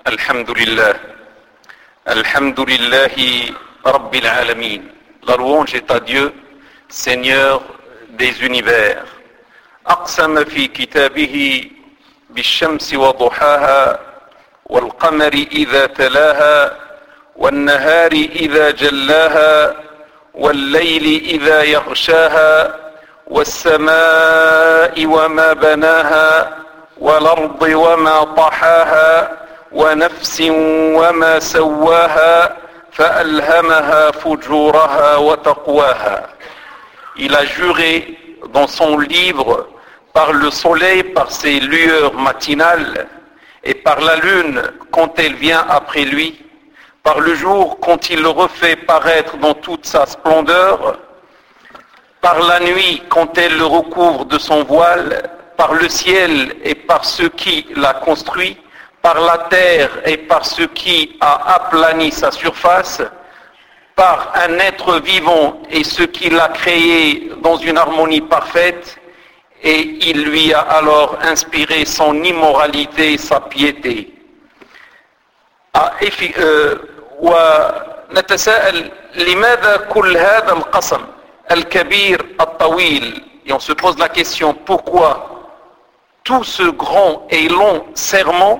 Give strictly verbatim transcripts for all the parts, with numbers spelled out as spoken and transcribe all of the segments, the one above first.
الحمد لله الحمد لله رب العالمين. La louange est à Dieu, Seigneur des univers. أقسم في كتابه بالشمس وضحاها والقمر إذا تلاها والنهار إذا جلاها والليل إذا يغشاها والسماء وما بناها والأرض وما طحاها ونفس وما سواها فألهمها فجورها وتقواها. Il a juré dans son livre par le soleil, par ses lueurs matinales, et par la lune quand elle vient après lui, par le jour quand il le refait paraître dans toute sa splendeur, par la nuit quand elle le recouvre de son voile, par le ciel et par ce qui l'a construit, par la terre et par ce qui a aplani sa surface, par un être vivant et ce qu'il a créé dans une harmonie parfaite, et il lui a alors inspiré son immoralité et sa piété. ونتساءل لماذا كل هذا القسم الكبير الطويل؟ Et on se pose la question, pourquoi tout ce grand et long serment,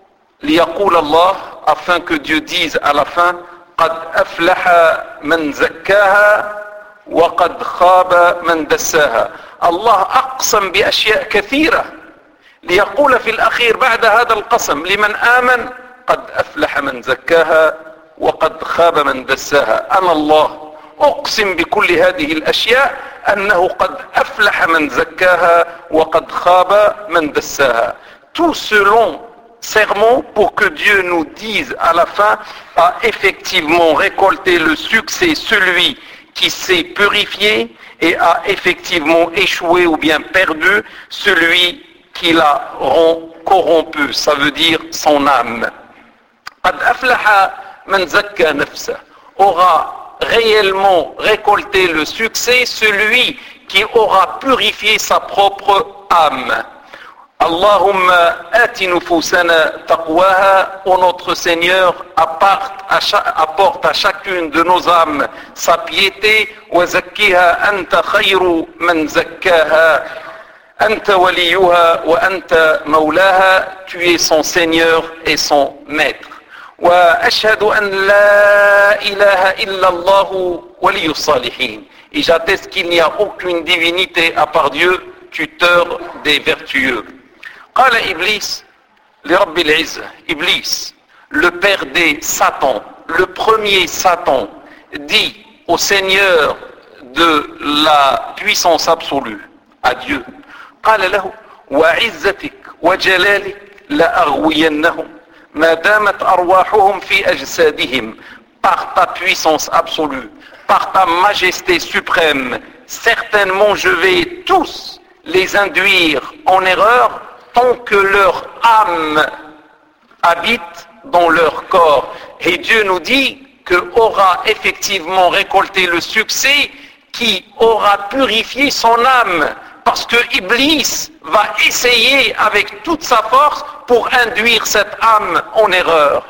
ليقول الله, afin que Dieu dise à la fin, قد أفلح من زكاها وقد خاب من دساها. الله أقسم بأشياء كثيرة ليقول في الأخير بعد هذا القسم لمن آمن قد أفلح من زكاها وقد خاب من دساها. أنا الله أقسم بكل هذه الأشياء أنه قد أفلح من زكاها وقد خاب من دساها. Tout ce long serment pour que Dieu nous dise à la fin a effectivement récolté le succès, celui qui s'est purifié, et a effectivement échoué ou bien perdu celui qui l'a corrompu, ça veut dire son âme. قد أفلح من زكى نفسه, aura réellement récolté le succès celui qui aura purifié sa propre âme. Allahumma ati nufusana taqwaha, ô notre Seigneur, apporte à, chaque, apporte à chacune de nos âmes sa piété. Wa zakkiha anta khayru man zakkaha anta waliyuha wa anta maulaha, tu es son Seigneur et son maître. Wa ashhadu an la ilaha illa Allah waliyus salihin, et j'atteste qu'il n'y a aucune divinité à part Dieu, tuteur des vertueux. قال إبليس لرب العزة, Iblis, le père des Satan, le premier Satan, dit au Seigneur de la puissance absolue, à Dieu, قال له وعزتك وجلالك لأغوينهم ما دامت أرواحهم في أجسادهم. Par ta puissance absolue, par ta majesté suprême, certainement je vais tous les induire en erreur tant que leur âme habite dans leur corps. Et Dieu nous dit que aura effectivement récolté le succès qui aura purifié son âme, parce que Iblis va essayer avec toute sa force pour induire cette âme en erreur.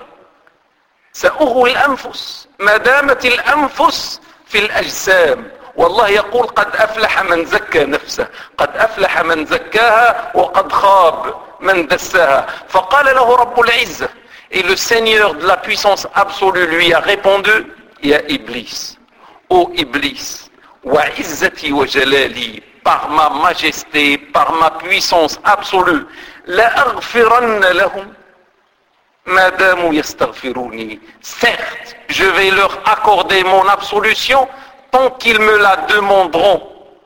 سأغوي الأنفس ما دامت الأنفس في الأجسام. والله يقول قد أفلح من زكى نفسه قد أفلح من زكاها وقد خاب من دساها. فقال له رب العزة, et le Seigneur de la puissance absolue lui a répondu, يا إبليس, ô Iblis, وعزتي وجلالي, par ma majesté, par ma puissance absolue, لأغفرن لهم ما داموا يستغفروني. Certes, je vais leur accorder mon absolution tant qu'ils me la demanderont.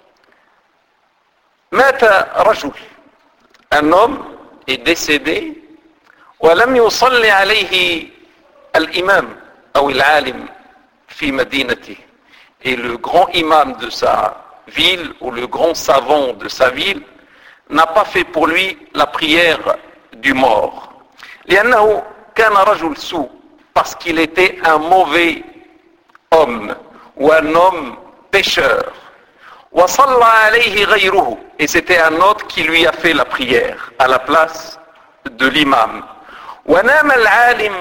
مات رجل, un homme est décédé, ولم يصلي عليه الإمام أو العالم في مدينته, et le grand imam de sa ville ou le grand savant de sa ville n'a pas fait pour lui la prière du mort. لأنه كان رجل سوء, parce qu'il était un mauvais homme ou un homme pécheur. وصلى عليه غيره, et c'était un autre qui lui a fait la prière à la place de l'imam. ونام العالم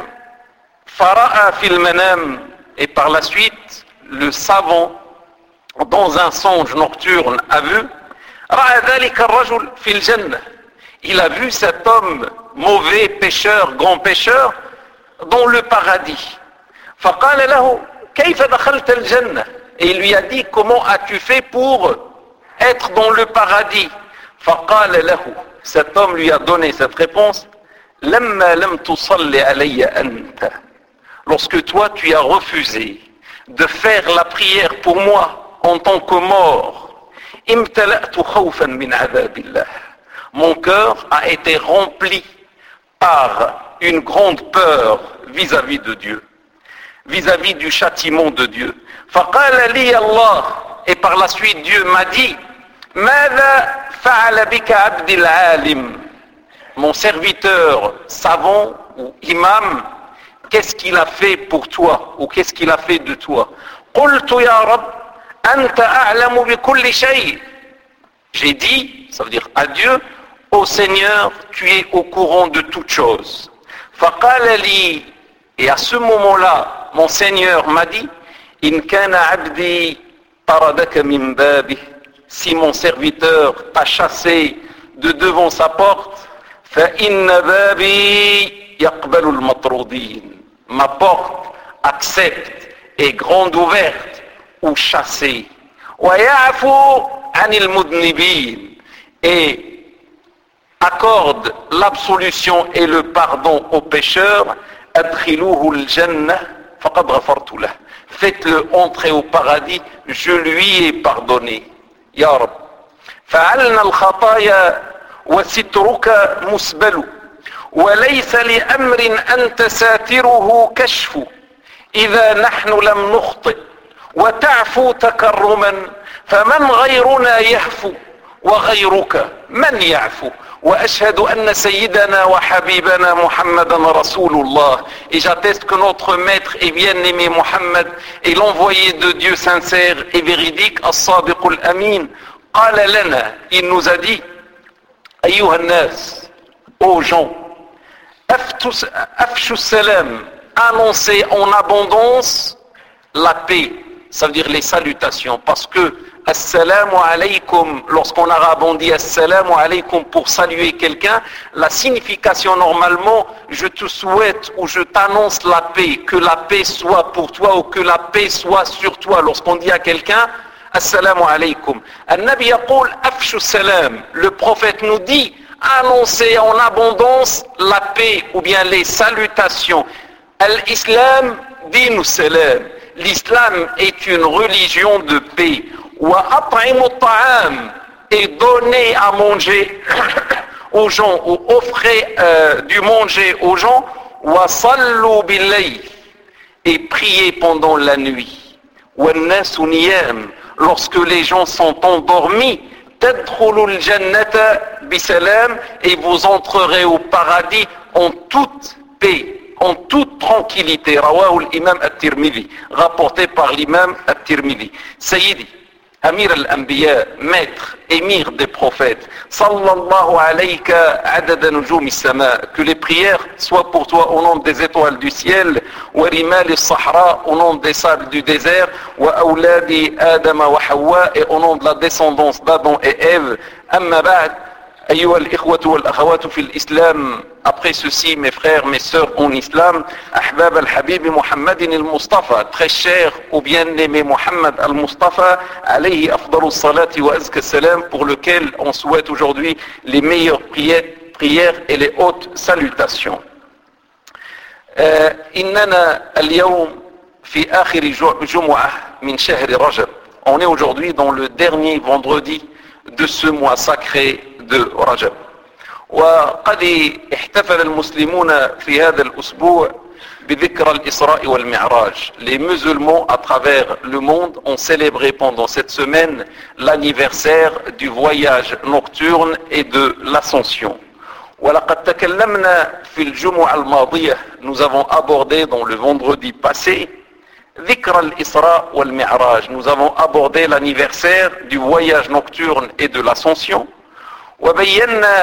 فرأى في المنام, et par la suite le savant dans un songe nocturne a vu, رأى ذلك الرجل في الجنة, il a vu cet homme mauvais pécheur, grand pécheur dans le paradis. فقال له كيف دخلت الجنة, et il lui a dit comment as-tu fait pour être dans le paradis. فقال له, cet homme lui a donné cette réponse, لما لم تصل علي أنت, lorsque toi tu as refusé de faire la prière pour moi en tant que mort, امتلأت خوفا من عذاب الله, mon cœur a été rempli par une grande peur vis-à-vis de Dieu, vis-à-vis du châtiment de Dieu. فقال لي الله, et par la suite Dieu m'a dit, ماذا فعل بك عبد العالم, mon serviteur savant ou imam, qu'est-ce qu'il a fait pour toi ou qu'est-ce qu'il a fait de toi. قلت يا رب أنت أعلم بكل شيء, j'ai dit, ça veut dire à Dieu, ô Seigneur, tu es au courant de toutes choses. فقال لي, et à ce moment-là mon Seigneur m'a dit, إن كان عبدي طردك من بابه, si mon serviteur t'a chassé de devant sa porte, فإن بابي يقبل المطرودين, ma porte accepte, est grande ouverte ou chassée. ويعفو عن المذنبين, et accorde l'absolution et le pardon aux pécheurs. أدخلوه الجنة فقد غفرت له, faites-le entrer au paradis, je lui ai pardonné. يا رب فعلنا الخطايا وسترك مسبل, وليس لأمر أنت ساتره كشف, إذا نحن لم نخطئ وتعفو تكرما, فمن غيرنا يهفو وغيرك من يعفو, وأشهد أن سيدنا وحبيبنا محمدا رسول الله, et j'atteste que notre maître et bien-aimé Mohammed est l'envoyé de Dieu sincère et véridique, الصادق الأمين. قال لنا, il nous a dit, أيها الناس, aux gens, أفشوا السلام, annoncez en abondance la paix, ça veut dire les salutations, parce que Assalamu alaykum, lorsqu'en arabe on dit Assalamu alaykum pour saluer quelqu'un, la signification normalement, je te souhaite ou je t'annonce la paix, que la paix soit pour toi ou que la paix soit sur toi. Lorsqu'on dit à quelqu'un Assalamu alaykum, An-Nabi yaqul afshu salam, le prophète nous dit annoncez en abondance la paix ou bien les salutations. Al-Islam dinu salam, l'islam est une religion de paix. وأطعموا الطعام, et donner à manger aux gens ou offrir euh, du manger aux gens. وصلوا بالليل, et prier pendant la nuit. والناس نيام, lorsque les gens sont endormis. تدخلوا الجنة بسلام, et vous entrerez au paradis en toute paix, en toute tranquillité. رواه الإمام الترمذي, rapporté par l'imam الترمذي. Sayyidi Amir al-Anbiya, maître, émir des prophètes, sallallahu alayka adada nujum as-sama, que les prières soient pour toi au nom des étoiles du ciel, wa rimal as-sahra, au nom des sables du désert, wa awladi Adam wa Hawa, et au nom de la descendance d'Adam et Ève. Amma ba'd, أيها الإخوة والأخوات في الإسلام, après ceci mes frères, mes sœurs en islam, أحباب الحبيب محمد المصطفى, très cher au bien-aimé Mohammed al-Mustafa, عليه أفضل الصلاة وأزكى السلام, pour lequel on souhaite aujourd'hui les meilleures prières, prières et les hautes salutations. euh, إننا اليوم في آخر جمعة من شهر رجب, on est aujourd'hui dans le dernier vendredi de ce mois sacré de Rajab. وقد احتفل المسلمون في هذا الأسبوع بذكرى الإسراء والمعراج. Les musulmans à travers le monde ont célébré pendant cette semaine l'anniversaire du voyage nocturne et de l'ascension. ولقد تكلمنا في الجمعة الماضية, nous avons abordé dans le vendredi passé ذكرى الإسراء والمعراج, nous avons abordé l'anniversaire du voyage nocturne et de l'ascension. وبينا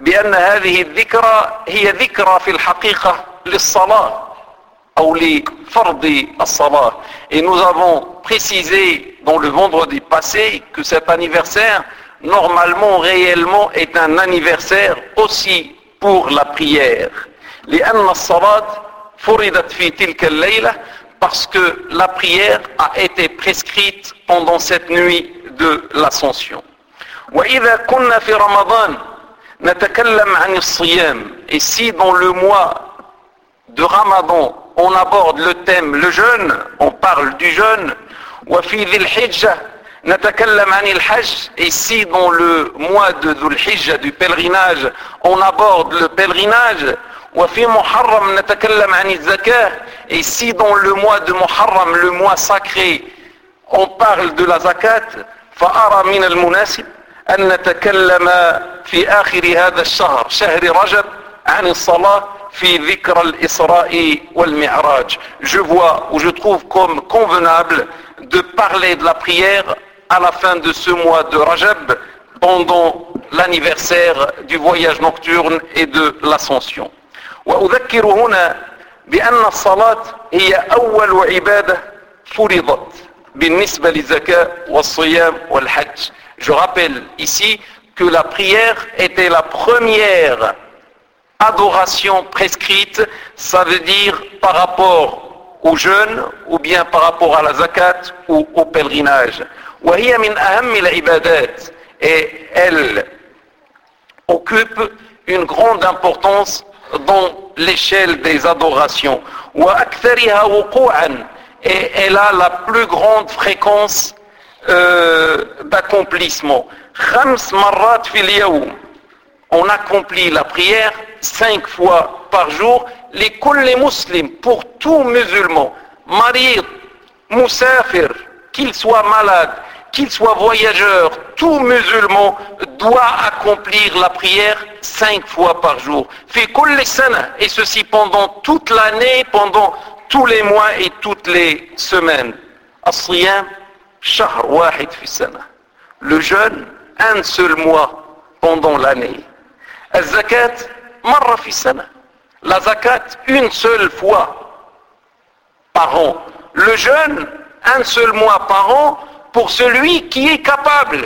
بأن هذه الذكرى هي ذكرى في الحقيقة للصلاة أو لفرض الصلاة. Et nous avons précisé dans le vendredi passé que cet anniversaire, normalement, réellement, est un anniversaire aussi pour la prière. لأن الصلاة فرضت في تلك الليلة, parce que la prière a été prescrite pendant cette nuit de l'Ascension. وإذا كنا في رمضان نتكلم عن الصيام. Et si dans le mois de Ramadan on aborde le thème le jeûne, on parle du jeûne. وفي ذي الحجة نتكلم عن الحج. Et si dans le mois de ذو الحجة du pèlerinage on aborde le pèlerinage. وفي محرم نتكلم عن الزكاة. Et si dans le mois de Muharram, le mois sacré, on parle de la zakat, فأرى من المناسب أن نتكلم في آخر هذا الشهر شهر رجب عن الصلاة في ذكر الإسراء والمعراج. Je vois ou je trouve comme convenable de parler de la prière à la fin de ce mois de Rajab pendant l'anniversaire du voyage nocturne et de l'ascension. وأذكر هنا بأن الصلاة هي أول عبادة فرضت بالنسبة للزكاة والصيام والحج. Je rappelle ici que la prière était la première adoration prescrite, ça veut dire par rapport au jeûne ou bien par rapport à la zakat ou au pèlerinage. وهي من أهم العبادات, et elle occupe une grande importance dans l'échelle des adorations. وأكثرها وقوعا, et elle a la plus grande fréquence euh, d'accomplissement. خمس مرات في اليوم, on accomplit la prière cinq fois par jour. لكل مسلم, pour tout musulman, مريض, مسافر, qu'il soit malade, qu'il soit voyageur, tout musulman doit accomplir la prière cinq fois par jour. في كل سنة, et ceci pendant toute l'année, pendant tous les mois et toutes les semaines. الصيام شهر واحد في السنة. Le jeûne, un seul mois pendant l'année. الزكاة مرة في السنة. La zakat, une seule fois par an. Le jeûne, un seul mois par an pour celui qui est capable.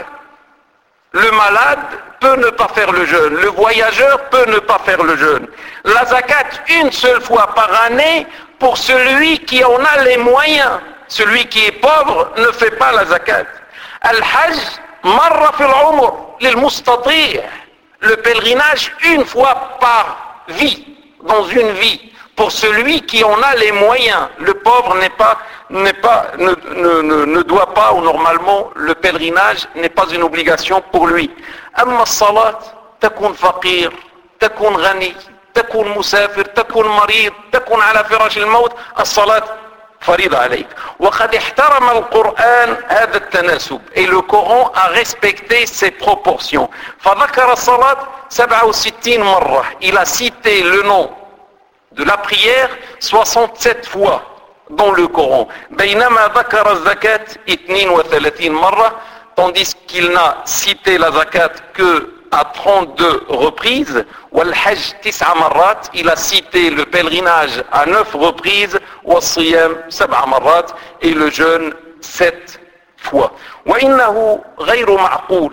Le malade peut ne pas faire le jeûne. Le voyageur peut ne pas faire le jeûne. La zakat, une seule fois par année pour celui qui en a les moyens. Celui qui est pauvre ne fait pas la zakat. Al-Hajj, marra fil umr, lil mustati'. Le pèlerinage, une fois par vie, dans une vie, pour celui qui en a les moyens. Le pauvre n'est pas, n'est pas, ne, ne, ne, ne doit pas, ou normalement, le pèlerinage n'est pas une obligation pour lui. Amma as-salat, takun faqir, takun ghani, takun musafir, takun marid, takun ala firash al-maut, as-salat فريضة عليك. وقد احترم القرآن هذا التناسب, et le Coran a respecté ces proportions. فذكر الصلاة سبعة وستين مرة, il a cité le nom de la prière soixante-sept fois dans le Coran. بينما ذكر الزكاة اثنين وثلاثين مرة, tandis qu'il n'a cité la zakat que à trente-deux reprises. والحج تسع مرات, il a cité le pèlerinage à neuf reprises. والصيام سبع مرات, et le jeûne sept fois. وإنه غير معقول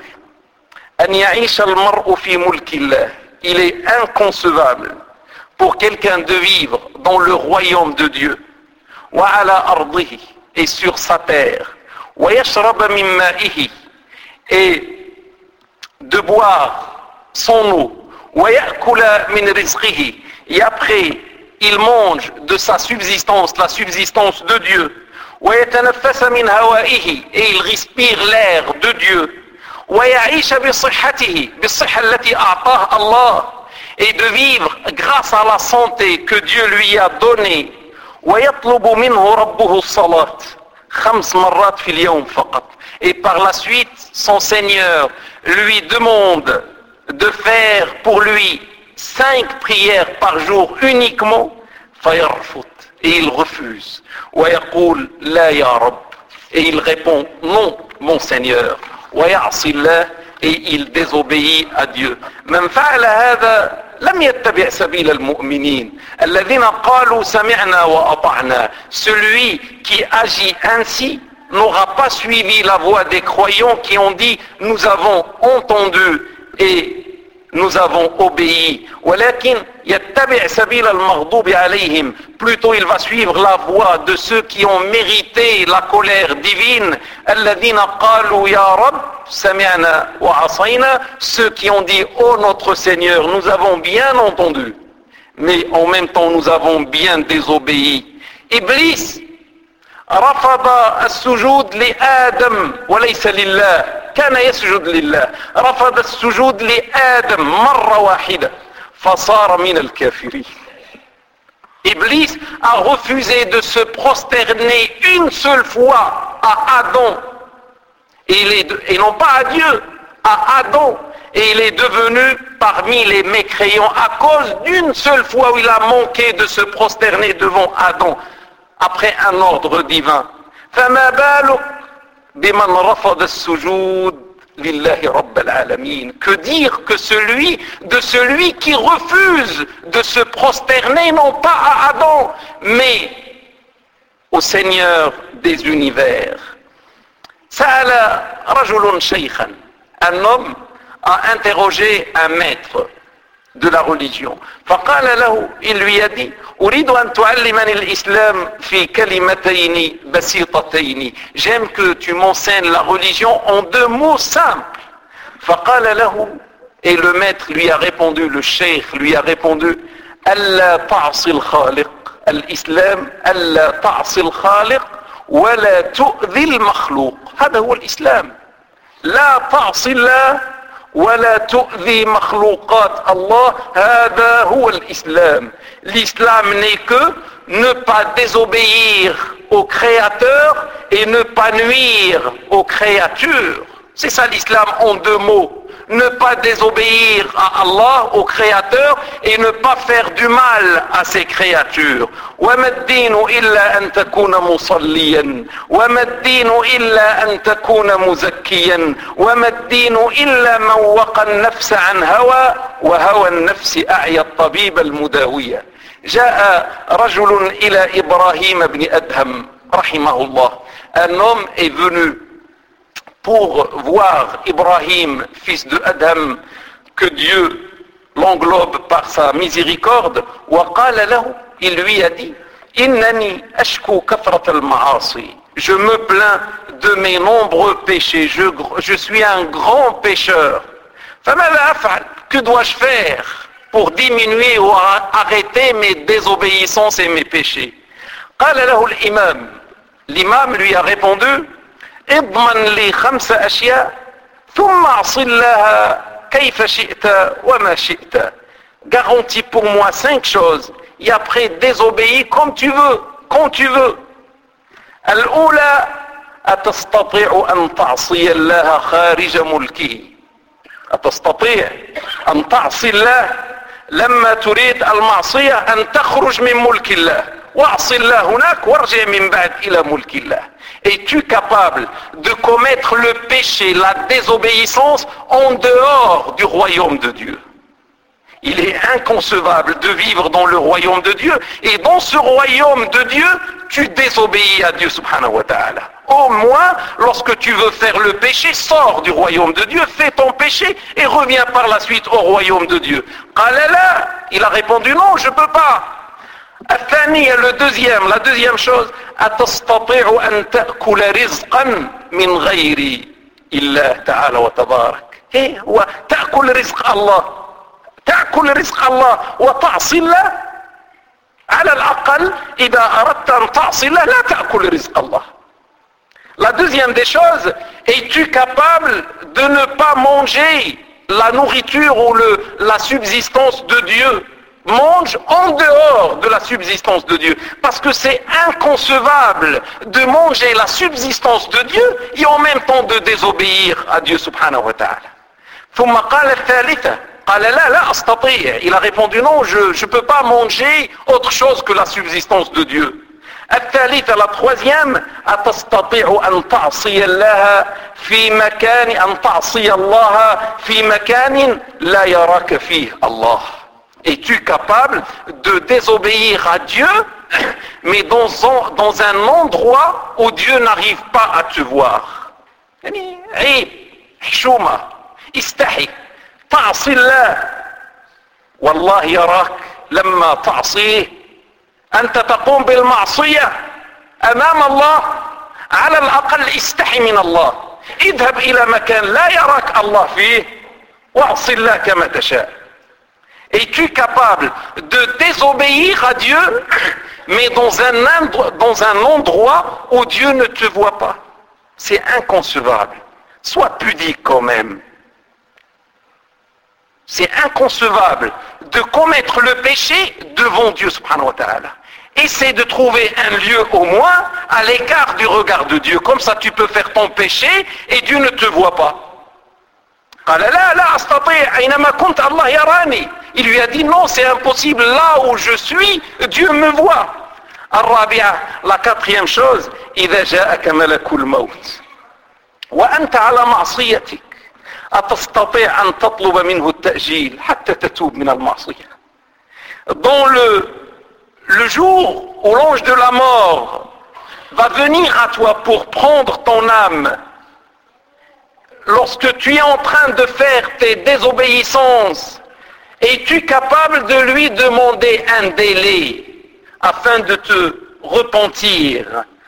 أن يعيش المرء في ملك الله. Il est inconcevable pour quelqu'un de vivre dans le royaume de Dieu, وعلى أرضه, et sur sa terre, ويشرب من مائه, et de boire son eau, ويأكل من رزقه, et après il mange de sa subsistance, la subsistance de Dieu, ويتنفس من هوائه, et il respire l'air de Dieu, ويعيش بصحته, بالصحة التي أعطاه الله, et de vivre grâce à la santé que Dieu lui a donnée. ويطلب منه ربه الصلاة خمس مرات في اليوم فقط, et par la suite son Seigneur lui demande de faire pour lui cinq prières par jour uniquement. فيرفض, et il refuse. ويقول لا يا رب, et il répond non mon Seigneur. ويعصي الله, et il désobéit à Dieu. من فعل هذا لم يتبع سبيل المؤمنين الذين قالوا سمعنا وأطعنا. Celui qui agit ainsi n'aura pas suivi la voie des croyants qui ont dit nous avons entendu et nous avons obéi. ولكن يتبع سبيل المغضوب عليهم. Plutôt il va suivre la voie de ceux qui ont mérité la colère divine. الذين قالوا يا رب سمعنا وعصينا. Ceux qui ont dit ô notre Seigneur, nous avons bien entendu, mais en même temps nous avons bien désobéi. Iblis رفض السجود لآدم وليس لله. كان يسجد لله. رفض السجود لآدم مرة واحدة فصار من الكافرين. Iblis a refusé de se prosterner une seule fois à Adam et, il est, et non pas à Dieu, à Adam, et il est devenu parmi les mécréants à cause d'une seule fois où il a manqué de se prosterner devant Adam après un ordre divin. فما بالك بمن رفض السجود لله رب العالمين. Que dire que celui de celui qui refuse de se prosterner non pas à Adam mais au Seigneur des univers. سأل رجل شيخا. Un homme a interrogé un maître de la religion. فقال له, il lui a dit أريد أن تعلمني الإسلام في كلمتين بسيطتين. J'aime que tu m'enseignes la religion en deux mots simples. فقال له, et le maître lui a répondu, le cheikh lui a répondu ألا تعصي الخالق. الإسلام ألا تعصي الخالق ولا تؤذي المخلوق. هذا هو الإسلام. لا تعصي الله ولا تؤذي مخلوقات الله. هذا هو الإسلام. L'islam n'est que ne pas désobéir au Créateur et ne pas nuire aux créatures. C'est ça l'islam en deux mots. Ne pas désobéir à Allah, au Créateur, et ne pas faire du mal à ses créatures. وَمَا الدِّينُ إِلَّا أَن تَكُونَ مُصَلِّيًا وَمَا الدِّينُ إِلَّا أَن تَكُونَ مُزَكِّيًا وَمَا الدِّينُ إِلَّا مَنْ وَقَى النَّفْسَ عَنْ هَوَى وَهَوَى النَّفْسِ أَعْيَا الطَّبِيبَ الْمُدَاوِيَ. جاء رجل إلى إبراهيم بن أدهم رحمه الله. Un homme est venu pour voir Ibrahim, fils de Adam, que Dieu l'englobe par sa miséricorde. وقال له, il lui a dit إنني أشكو كثرة المعاصي. Je me plains de mes nombreux péchés. Je, je suis un grand pécheur. فماذا أفعل? Que dois-je faire pour diminuer ou arrêter mes désobéissances et mes péchés? قال له الإمام. L'imam lui a répondu اضمن لي خمس أشياء ثم أعصِ الله كيف شئت وما شئت. Garantis pour moi cinq choses et après désobéis comme tu veux, quand tu veux. الأولى أتستطيع أن تعصي الله خارج ملكه. أتستطيع أن تعصي الله لما تريد المعصية أن تخرج من ملك الله واعصي الله هناك وارجع من بعد إلى ملك الله. Es-tu capable de commettre le péché, la désobéissance en dehors du royaume de Dieu? Il est inconcevable de vivre dans le royaume de Dieu et dans ce royaume de Dieu, tu désobéis à Dieu subhanahu wa ta'ala. Au moins, lorsque tu veux faire le péché, sors du royaume de Dieu, fais ton péché et reviens par la suite au royaume de Dieu. Qala la, il a répondu non, je ne peux pas. الثانية, le deuxième, la deuxième chose, أتستطيع أن تأكل رزقا من غير الله تعالى وتبارك. إيه هو تأكل رزق الله تأكل رزق الله وتعصي الله. على الأقل إذا أردت أن تعصي الله لا تأكل رزق الله. La deuxième des choses, es-tu capable de ne pas manger la nourriture ou le, la subsistance de Dieu? Mange en dehors de la subsistance de Dieu, parce que c'est inconcevable de manger la subsistance de Dieu et en même temps de désobéir à Dieu subhanahu wa ta'ala. ثم قال الثالثة قال لا لا أستطيع. Il a répondu non, je ne peux pas manger autre chose que la subsistance de Dieu. الثالثة la troisième أتستطيع أن تعصي الله في مكان أن تعصي الله في مكان لا يراك فيه الله. Es-tu capable de désobéir à Dieu mais dans un, dans un endroit où Dieu n'arrive pas à te voir؟ يعني عيب حشومة استحي تعصي الله والله يراك لما تعصيه. أنت تقوم بالمعصية أمام الله على الأقل استحي من الله. اذهب إلى مكان لا يراك الله فيه واعصي الله كما تشاء. Es-tu capable de désobéir à Dieu mais dans un, dans un endroit où Dieu ne te voit pas? C'est inconcevable. Sois pudique quand même. C'est inconcevable de commettre le péché devant Dieu subhanahu wa ta'ala. Essaie de trouver un lieu au moins à l'écart du regard de Dieu. Comme ça tu peux faire ton péché et Dieu ne te voit pas. Il lui a dit non, c'est impossible, là où je suis, Dieu me voit. La quatrième chose, إذا جاءك ملك الموت وأنت على معصيتك أتستطيع أن تطلب منه التأجيل حتى تتوب من المعصية. Dans le, le jour où l'ange de la mort va venir à toi pour prendre ton âme, lorsque tu es en train de faire tes désobéissances, es-tu capable de lui demander un délai afin de te repentir?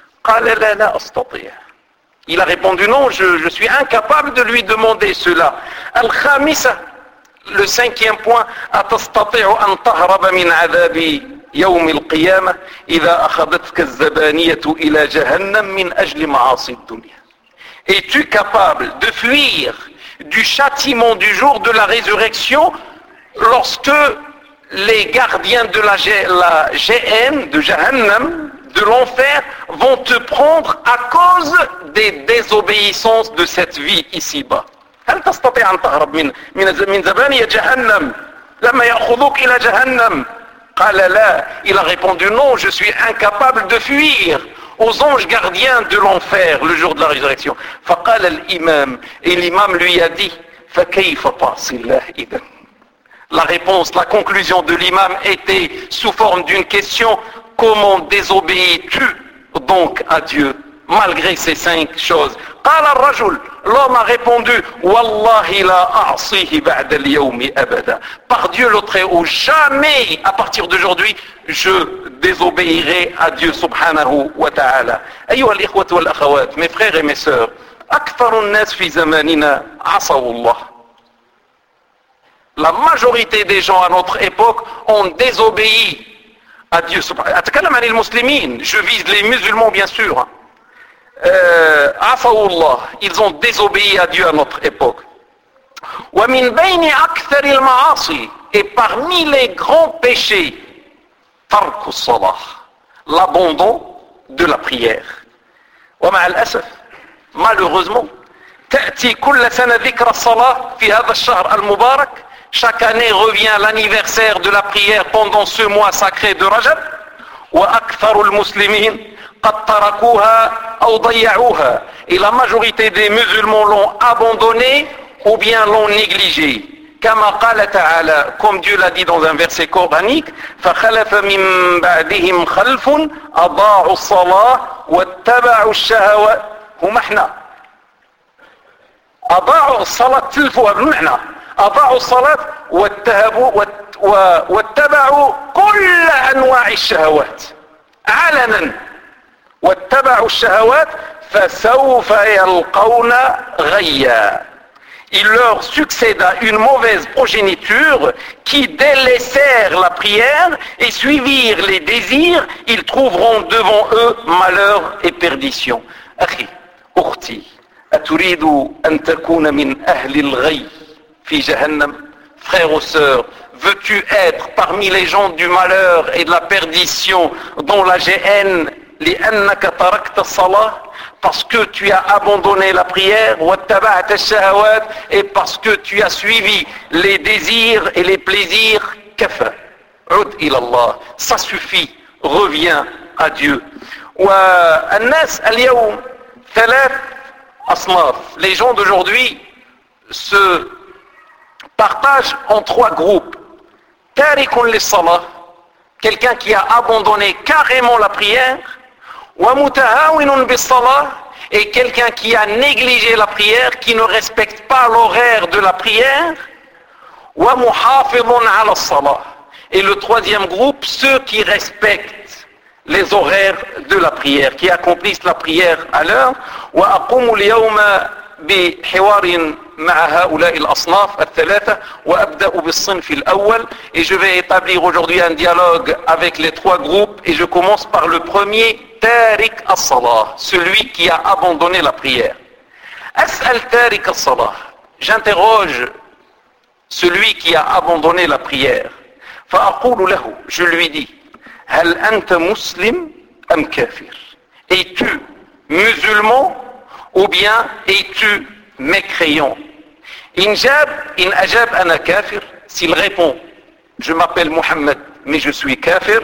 Il a répondu non, je, je suis incapable de lui demander cela. Al-Khamisa, le cinquième point, أتستطيع أن تهرب من عذاب يوم القيامة إذا أخذتك الزبانية إلى جهنم من أجل معاصي الدنيا. Es-tu capable de fuir du châtiment du jour de la résurrection lorsque les gardiens de la, G, la G N, de Jahannam, de l'enfer, vont te prendre à cause des désobéissances de cette vie ici-bas? هل تستطيع أن تهرب من من من زبانية جهنم لما يأخذوك إلى جهنم؟ قال لا. Il a répondu non, je suis incapable de fuir aux anges gardiens de l'enfer le jour de la résurrection. فقال الإمام, et l'imam lui a dit فكيف تعصي الله إذا؟ La réponse, la conclusion de l'imam était sous forme d'une question: comment désobéis-tu donc à Dieu malgré ces cinq choses? قال الرجل, l'homme a répondu والله لا أعصيه بعد اليوم أبدا. Par Dieu le Très-Haut, jamais à partir d'aujourd'hui je désobéirai à Dieu subhanahu wa ta'ala. أيها الإخوة والأخوات, mes frères et mes sœurs, أكثر الناس في زماننا عصوا الله. La majorité des gens à notre époque ont désobéi à Dieu. أتكلم عن المسلمين, je vise les musulmans bien sûr. عصوا الله, ils ont désobéi à Dieu à notre époque. ومن بين أكثر المعاصي, et parmi les grands péchés, ترك الصلاة, l'abandon de la prière. ومع الأسف, malheureusement, تأتي كل سنة ذكر الصلاة في هذا الشهر المبارك. Chaque année revient l'anniversaire de la prière pendant ce mois sacré de Rajab. وأكثر المسلمين قد تركوها أو ضيعوها. Et la majorité des musulmans l'ont abandonné ou bien l'ont négligé. كما قال تعالى, comme Dieu l'a dit dans un verset coranique, فخلف من بعدهم خلف أضاعوا الصلاة واتبعوا الشهوات. هم احنا أضاعوا الصلاة, تلفوها بالمعنى. أضاعوا الصلاة واتبعوا كل أنواع الشهوات علنا واتبعوا الشهوات فسوف يلقون غيا. Il leur succéda une mauvaise progéniture qui délaissèrent la prière et suivirent les désirs. Ils trouveront devant eux malheur et perdition. أخي أختي أتريد أن تكون من أهل الغي في جهنم؟ Frères ou sœurs, veux-tu être parmi les gens du malheur et de la perdition dans la G N لأنك تركت الصلاة, parce que tu as abandonné la prière, واتبعت الشهوات, et parce que tu as suivi les désirs et les plaisirs. كفى عد إلى الله, ça suffit, reviens à Dieu. والناس اليوم ثلاث أصناف. Les gens d'aujourd'hui se partagent en trois groupes. تارك للصلاة, quelqu'un qui a abandonné carrément la prière. ومتهاون بالصلاة, et quelqu'un qui a négligé la prière, qui ne respecte pas l'horaire de la prière. ومحافظ على الصلاة, et le troisième groupe, ceux qui respectent les horaires de la prière, qui accomplissent la prière à l'heure. وأقوم اليوم بحوار مع هؤلاء الأصناف الثلاثة وأبدأ بالصنف الأول, et je vais établir aujourd'hui un dialogue avec les trois groupes, et je commence par le premier, تارك الصلاة, celui qui a abandonné la prière. أسأل تارك الصلاة, j'interroge celui qui a abandonné la prière. فأقول له, je lui dis, هل أنت مسلم أم كافر? Es-tu musulman ou bien es-tu mécréant? إن جاب إن أجاب أنا كافر, s'il répond, je m'appelle Mohammed mais je suis kafir,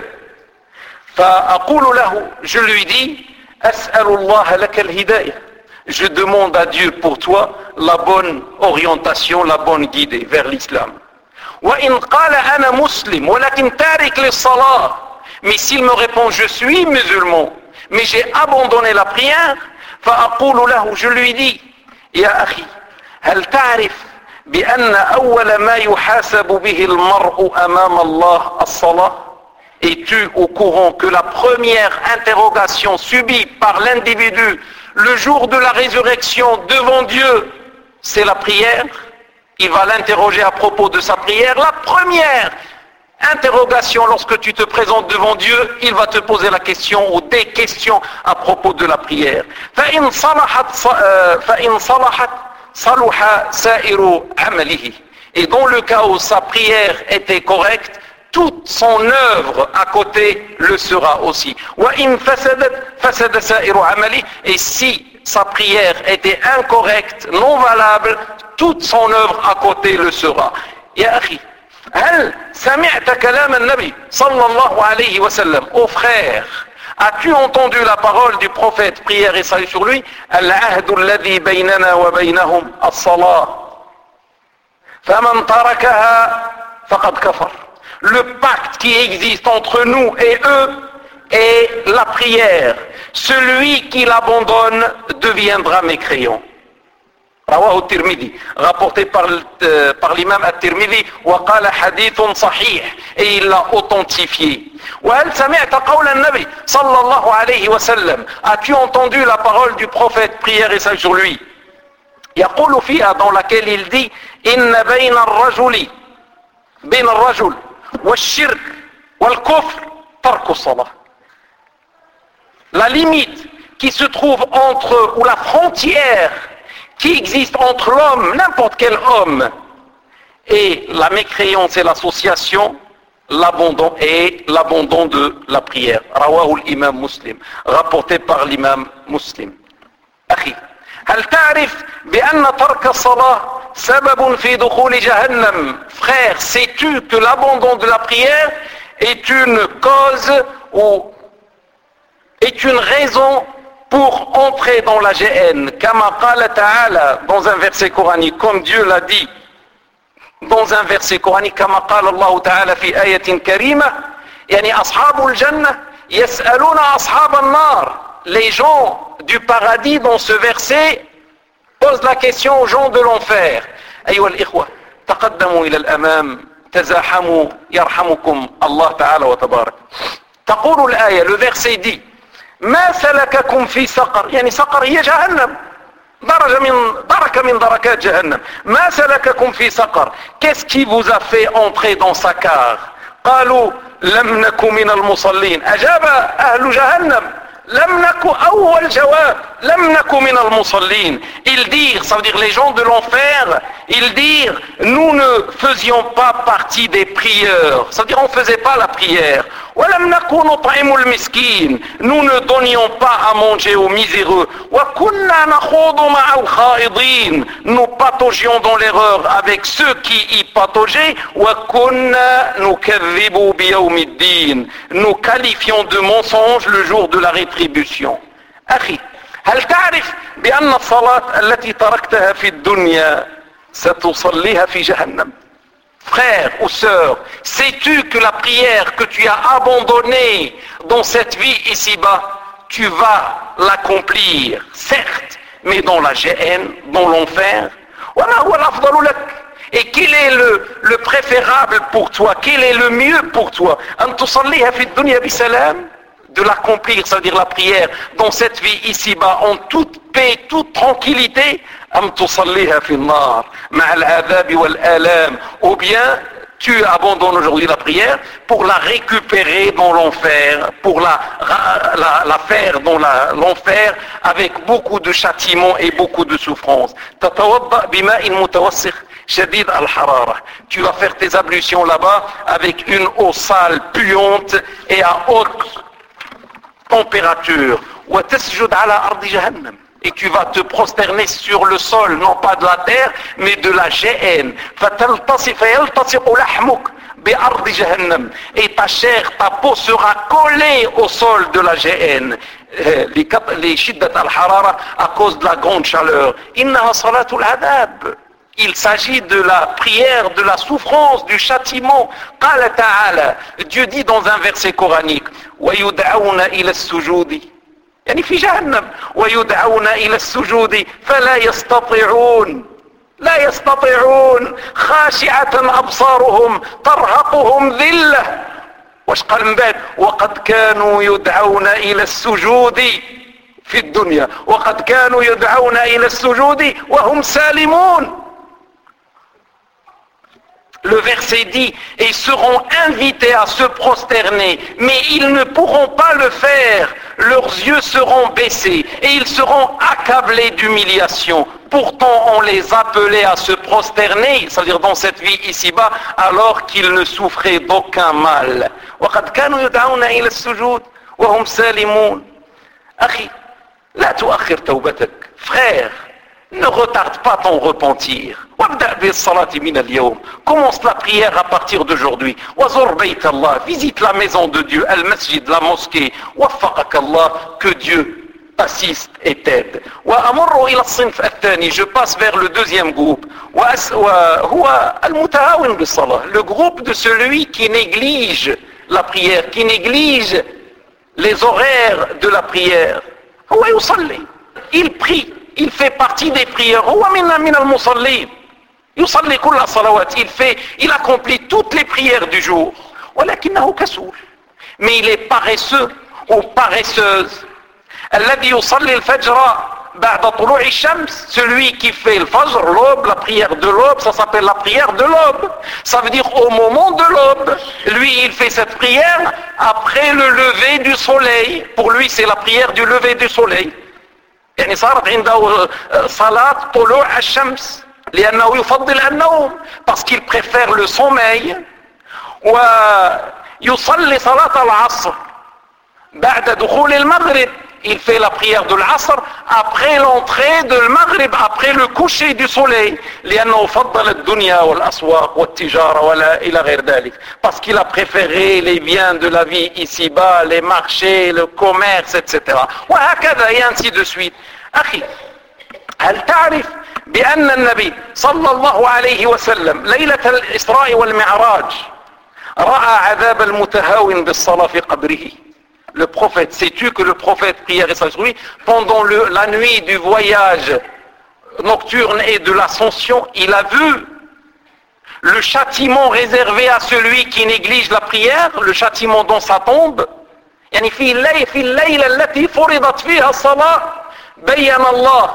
فأقول له, je lui dis, أسأل الله لك الهداية, je demande à Dieu pour toi la bonne orientation, la bonne guidée vers l'islam. وإن قال أنا مسلم ولكن تارك للصلاة, mais s'il me répond, je suis musulman mais j'ai abandonné la prière, فأقول له, je lui dis, يا أخي هل تعرف بأن أول ما يحاسب به المرء أمام الله الصلاة? Es-tu au courant que la première interrogation subie par l'individu le jour de la résurrection devant Dieu, c'est la prière? Il va l'interroger à propos de sa prière. La première interrogation lorsque tu te présentes devant Dieu, il va te poser la question ou des questions à propos de la prière. فإن صلحت فإن صلحت صلح سائر عمله. Et dans le cas où sa prière était correcte, toute son œuvre à côté le sera aussi. وإن فسدت فسد سائر عمله. Et si sa prière était incorrecte, non valable, toute son œuvre à côté le sera. يا أخي هل سمعت كلام النبي صلى الله عليه وسلم? Ô frère, as-tu entendu la parole du prophète, prière et salut sur lui? العهد الذي بيننا وبينهم الصلاة فمن تركها فقد كفر. Le pacte qui existe entre nous et eux est la prière. Celui qui l'abandonne deviendra mécréant. رواه الترمذي, rapporté par, euh, par l'imam الترمذي, وقال حديث صحيح, et il l'a authentifié. وهل سمعت قول النبي صلى الله عليه وسلم? As-tu entendu la parole du prophète, prière et salut sur lui? يقول فيها, dans laquelle il dit, إن بين الرجل بين الرجل والشرك والكفر ترك الصلاة. La limite qui se trouve entre, ou la frontière qui existe entre l'homme, n'importe quel homme, et la mécréance et l'association, l'abandon et l'abandon de la prière. Rawahu l'imam Muslim, rapporté par l'imam Muslim. Akhi, هل تعرف بأن ترك الصلاة سبب في دخول جهنم? Frère, sais-tu que l'abandon de la prière est une cause ou est une raison pour entrer dans la Géhenne, كما قال تعالى, dans un verset coranique, comme Dieu l'a dit dans un verset coranique, كما قال الله تعالى في آية كريمة, يعني أصحاب الجنة يسألون أصحاب النار. Les gens du paradis dans ce verset posent la question aux gens de l'enfer. أيها الإخوة تقدموا إلى الأمام تزاحموا يرحمكم الله تعالى وتبارك. تقول الآية, le verset dit, ما سلككم في سقر, يعني سقر هي جهنم, درجة من دركة من دركات جهنم. ما سلككم في سقر, qu'est-ce qui vous a fait entrer dans Sakar? قالوا لم نك من المصلين. أجاب أهل جهنم, لم نك, أول جواب, لم نكن من المصلين. Ils dirent, ça veut dire les gens de l'enfer, ils dirent, nous ne faisions pas partie des prieurs. Ça veut dire on ne faisait pas la prière. ولم نكن نطعم المسكين. Nous ne donnions pas à manger aux miséreux. وكنا نخوض مع الخائضين. Nous pataugions dans l'erreur avec ceux qui y pataugeaient. وكنا نكذب بيوم الدين. Nous qualifions de mensonge le jour de la rétribution. أخي هل تعرف بأن الصلاة التي تركتها في الدنيا ستصليها في جهنم؟ Frère ou sœur, sais-tu que la prière que tu as abandonnée dans cette vie ici-bas, tu vas l'accomplir, certes, mais dans la géhenne, dans l'enfer. Et quel est le, le préférable pour toi? Quel est le mieux pour toi? De l'accomplir, ça veut dire la prière, dans cette vie ici-bas, en toute paix, toute tranquillité, ou bien tu abandonnes aujourd'hui la prière pour la récupérer dans l'enfer, pour la, la, la faire dans la, l'enfer avec beaucoup de châtiments et beaucoup de souffrances. Tu vas faire tes ablutions là-bas avec une eau sale, puante et à haute température. Et tu vas te prosterner sur le sol, non pas de la terre, mais de la géhenne. Et ta chair, ta peau sera collée au sol de la géhenne. Les shiddat al-harara à cause de la grande chaleur. Innaha salatul adab. Il s'agit de la prière, de la souffrance, du châtiment. Qala ta'ala, Dieu dit dans un verset coranique, وَيُدْعَوْنَ إِلَى السُّجُودِ يعني في جهنم ويدعون إلى السجود فلا يستطيعون لا يستطيعون خاشعة أبصارهم ترهقهم ذلة واش قال من بعد وقد كانوا يدعون إلى السجود في الدنيا وقد كانوا يدعون إلى السجود وهم سالمون. Le verset dit, et ils seront invités à se prosterner, mais ils ne pourront pas le faire. Leurs yeux seront baissés et ils seront accablés d'humiliation. Pourtant, on les appelait à se prosterner, c'est-à-dire dans cette vie ici-bas, alors qu'ils ne souffraient d'aucun mal. وَقَدْ كَانُوا يُدْعَوْنَ إِلَى السُّجُودِ وَهُمْ سَالِمُونَ. أخي, لا تؤخر توبتك. Frère, ne retarde pas ton repentir. Commence la prière à partir d'aujourd'hui. Visite la maison de Dieu, al-masjid, la mosquée. Que Dieu assiste et t'aide. Je passe vers le deuxième groupe. Le groupe de celui qui néglige la prière, qui néglige les horaires de la prière. Il prie. Il fait partie des prières. Il fait, il accomplit toutes les prières du jour. Mais il est paresseux ou paresseuse. Celui qui fait le fajr, l'aube, la prière de l'aube, ça s'appelle la prière de l'aube. Ça veut dire au moment de l'aube. Lui, il fait cette prière après le lever du soleil. Pour lui, c'est la prière du lever du soleil. يعني صارت عنده صلاة طلوع الشمس لأنه يفضل النوم parce qu'il préfère le sommeil. ويصلي صلاة العصر بعد دخول المغرب. Il fait la prière de l'Asr après l'entrée de l'Maghrib, après le coucher du soleil. لأنه فضل الدنيا والأسواق والتجارة ولا إلى غير ذلك. Parce qu'il a préféré les biens de la vie ici-bas, les marchés, le commerce, et cetera. وهكذا et ainsi de suite. أخي, هل تعرف بأن النبي صلى الله عليه وسلم ليلة الإسراء والمعراج رأى عذاب المتهاون بالصلاة في قبره؟ Le prophète, sais-tu que le prophète, prière et salut, pendant le, la nuit du voyage nocturne et de l'ascension, il a vu le châtiment réservé à celui qui néglige la prière, le châtiment dans sa tombe. يعني في الليل في الليلة التي فرضت فيها الصلاة بين الله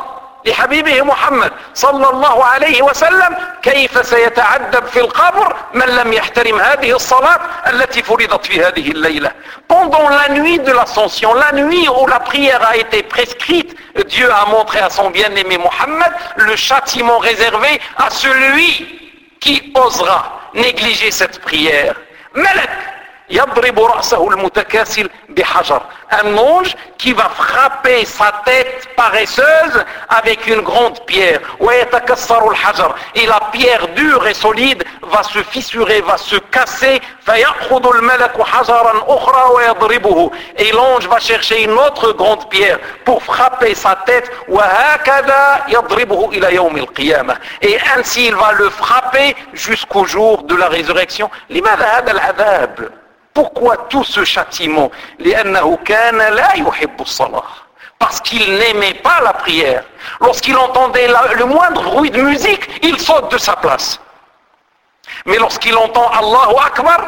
لحبيبه محمد صلى الله عليه وسلم كيف سيتعذب في القبر من لم يحترم هذه الصلاة التي فرضت في هذه الليلة. Pendant la nuit de l'ascension, la nuit où la prière a été prescrite, Dieu a montré à son bien-aimé Mohammed le châtiment réservé à celui qui osera négliger cette prière. Malak يضرب رأسه المتكاسل بحجر. Un ange qui va frapper sa tête paresseuse avec une grande pierre. ويتكسر الحجر. Et la pierre dure et solide va se fissurer, va se casser. فيأخذ الملك حجرا أخرى ويضربه. Et l'ange va chercher une autre grande pierre pour frapper sa tête. وهكذا يضربه إلى يوم القيامة. Et ainsi il va le frapper jusqu'au jour de la résurrection. لماذا هذا العذاب? Pourquoi tout ce châtiment? لأنه كان لا يحب الصلاة. Parce qu'il n'aimait pas la prière. Lorsqu'il entendait la, le moindre bruit de musique, il saute de sa place. Mais lorsqu'il entend Allahu Akbar,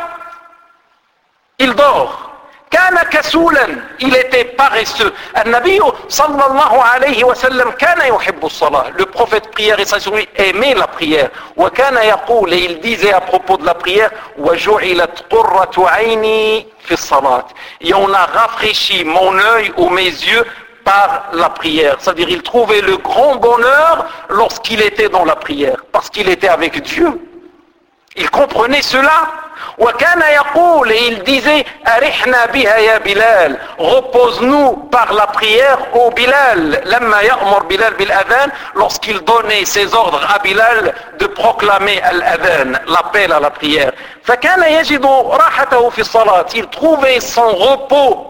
il dort. كان كسولا, il était paresseux. النبي صلى الله عليه وسلم كان يحب الصلاة. Le prophète prière et sa sur lui aimait la prière. وكان يقول, et il disait à propos de la prière, وجعلت قرة عيني في الصلاة. Et on a rafraîchi mon œil ou mes yeux par la prière. C'est-à-dire il trouvait le grand bonheur lorsqu'il était dans la prière, parce qu'il était avec Dieu. Il comprenait cela. وكان يقول, et il disait, أرحنا بها يا بلال, repose-nous par la prière au Bilal. لما يأمر بلال بالأذان, lorsqu'il donnait ses ordres à Bilal de proclamer الأذان, l'appel à la prière. فكان يجد راحته في الصلاة, il trouvait son repos,